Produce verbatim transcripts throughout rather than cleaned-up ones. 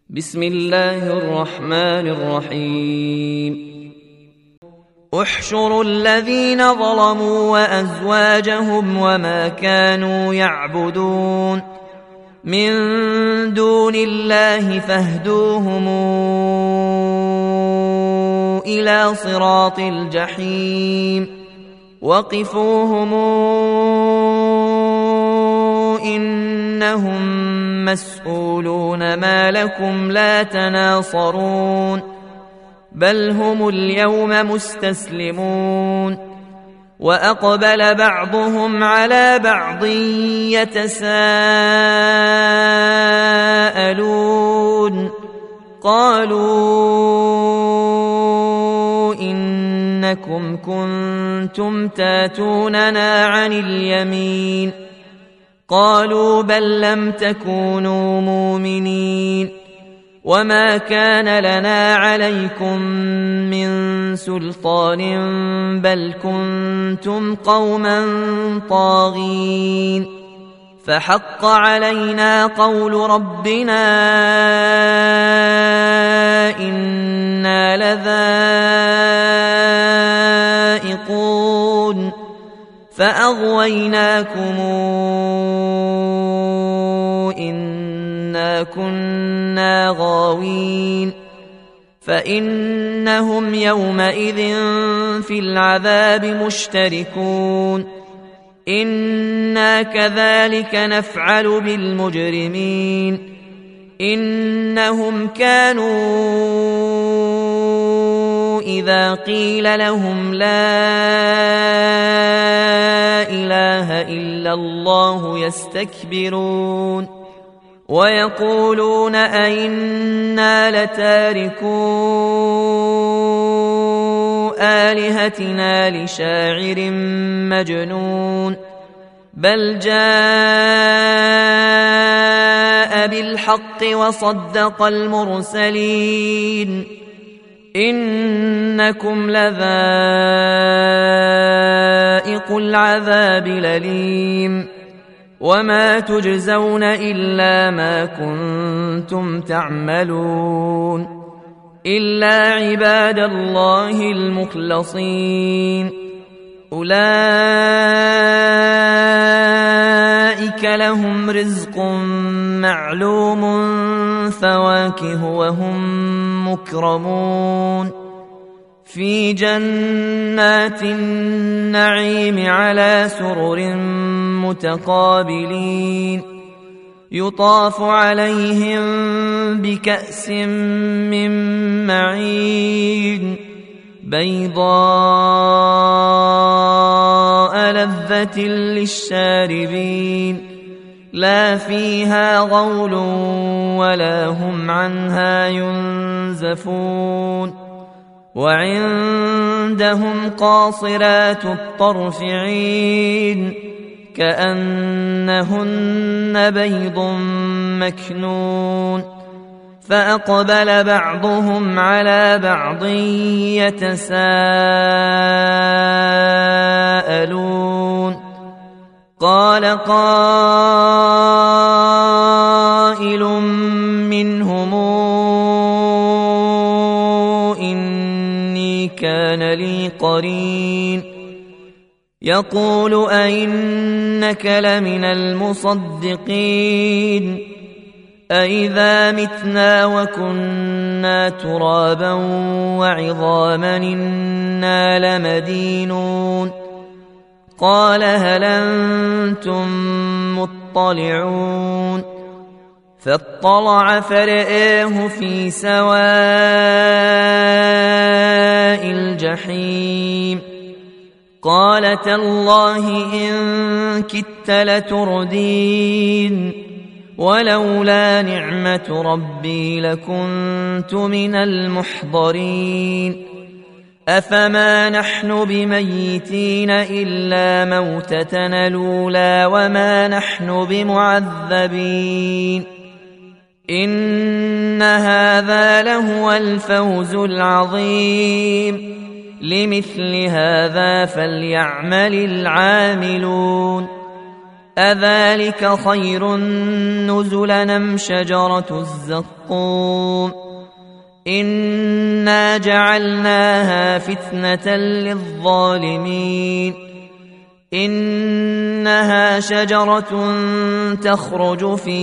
بسم الله الرحمن الرحيم احشروا الذين ظلموا وأزواجهم وما كانوا يعبدون من دون الله فاهدوهم إلى صراط الجحيم وقفوهم إنهم مسؤولون ما لكم لا تناصرون بل هم اليوم مستسلمون وأقبل بعضهم على بعض يتساءلون قالوا إنكم كنتم تاتوننا عن اليمين قالوا بل لم تكونوا مؤمنين وما كان لنا عليكم من سلطان بل كنتم قوما طاغين فحق علينا قول ربنا إنا لذائقون فأغويناكم إنا كنا غاوين فإنهم يومئذ في العذاب مشتركون إنا كذلك نفعل بالمجرمين إنهم كانوا إذا قيل لهم لا إله إلا الله يستكبرون ويقولون أئنا لتاركو آلهتنا لشاعر مجنون بل جاء بالحق وصدق المرسلين إنكم لذائق العذاب الأليم وما تجزون إلا ما كنتم تعملون إلا عباد الله المخلصين أولئك لهم رزق معلوم فواكه وهم مكرمون في جنات النعيم على سرر متقابلين يطاف عليهم بكأس من معين بيضاء لذة للشاربين لا فيها غول ولا هم عنها ينزفون وعندهم قاصرات الطرف عين كأنهن بيض مكنون فأقبل بعضهم على بعض يتساءلون قال قائل منهم إني كان لي قرين يقول أئنك لمن المصدقين أئذا متنا وكنا ترابا وعظاما إنا لمدينون قال هل أنتم مطلعون فاطلع فرآه في سواء الجحيم قال تالله إن كدت لتردين ولولا نعمة ربي لكنت من المحضرين أفما نحن بميتين إلا موتتنا الأولى وما نحن بمعذبين إن هذا لهو الفوز العظيم لمثل هذا فليعمل العاملون أذلك خير نزلا أم شجرة الزقوم إنا جعلناها فتنة للظالمين إنها شجرة تخرج في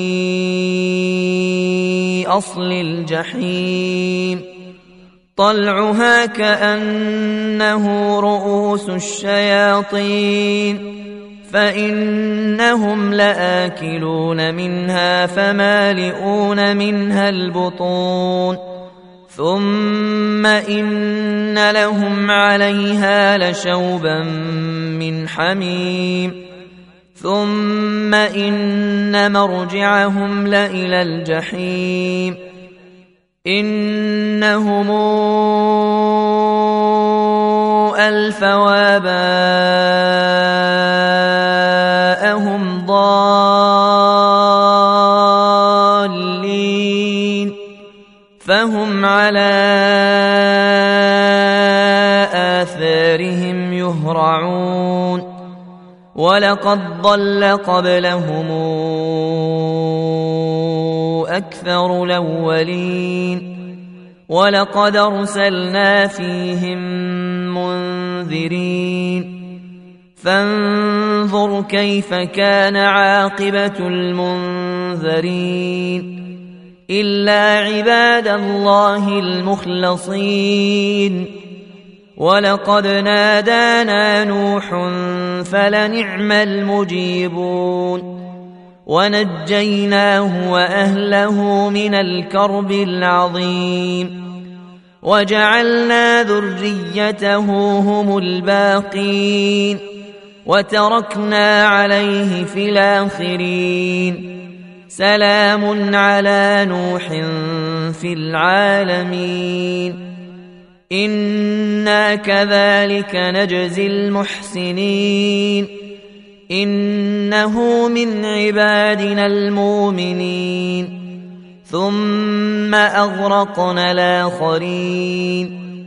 أصل الجحيم طلعها كأنه رؤوس الشياطين فإنهم لآكلون منها فمالئون منها البطون ثم إن لهم عليها لشوبا من حميم ثم إن مرجعهم لإلى الجحيم إنهم ألفوا آباءهم ضالين فهم على آثارهم يهرعون ولقد ضل قبلهم أكثر الأولين ولقد أرسلنا فيهم منذرين فانظر كيف كان عاقبة المنذرين إلا عباد الله المخلصين ولقد نادانا نوح فلنعم المجيبون ونجيناه وأهله من الكرب العظيم وجعلنا ذريته هم الباقين وتركنا عليه في الآخرين سلام على نوح في العالمين إنا كذلك نجزي المحسنين إنه من عبادنا المؤمنين ثم أغرقنا الآخرين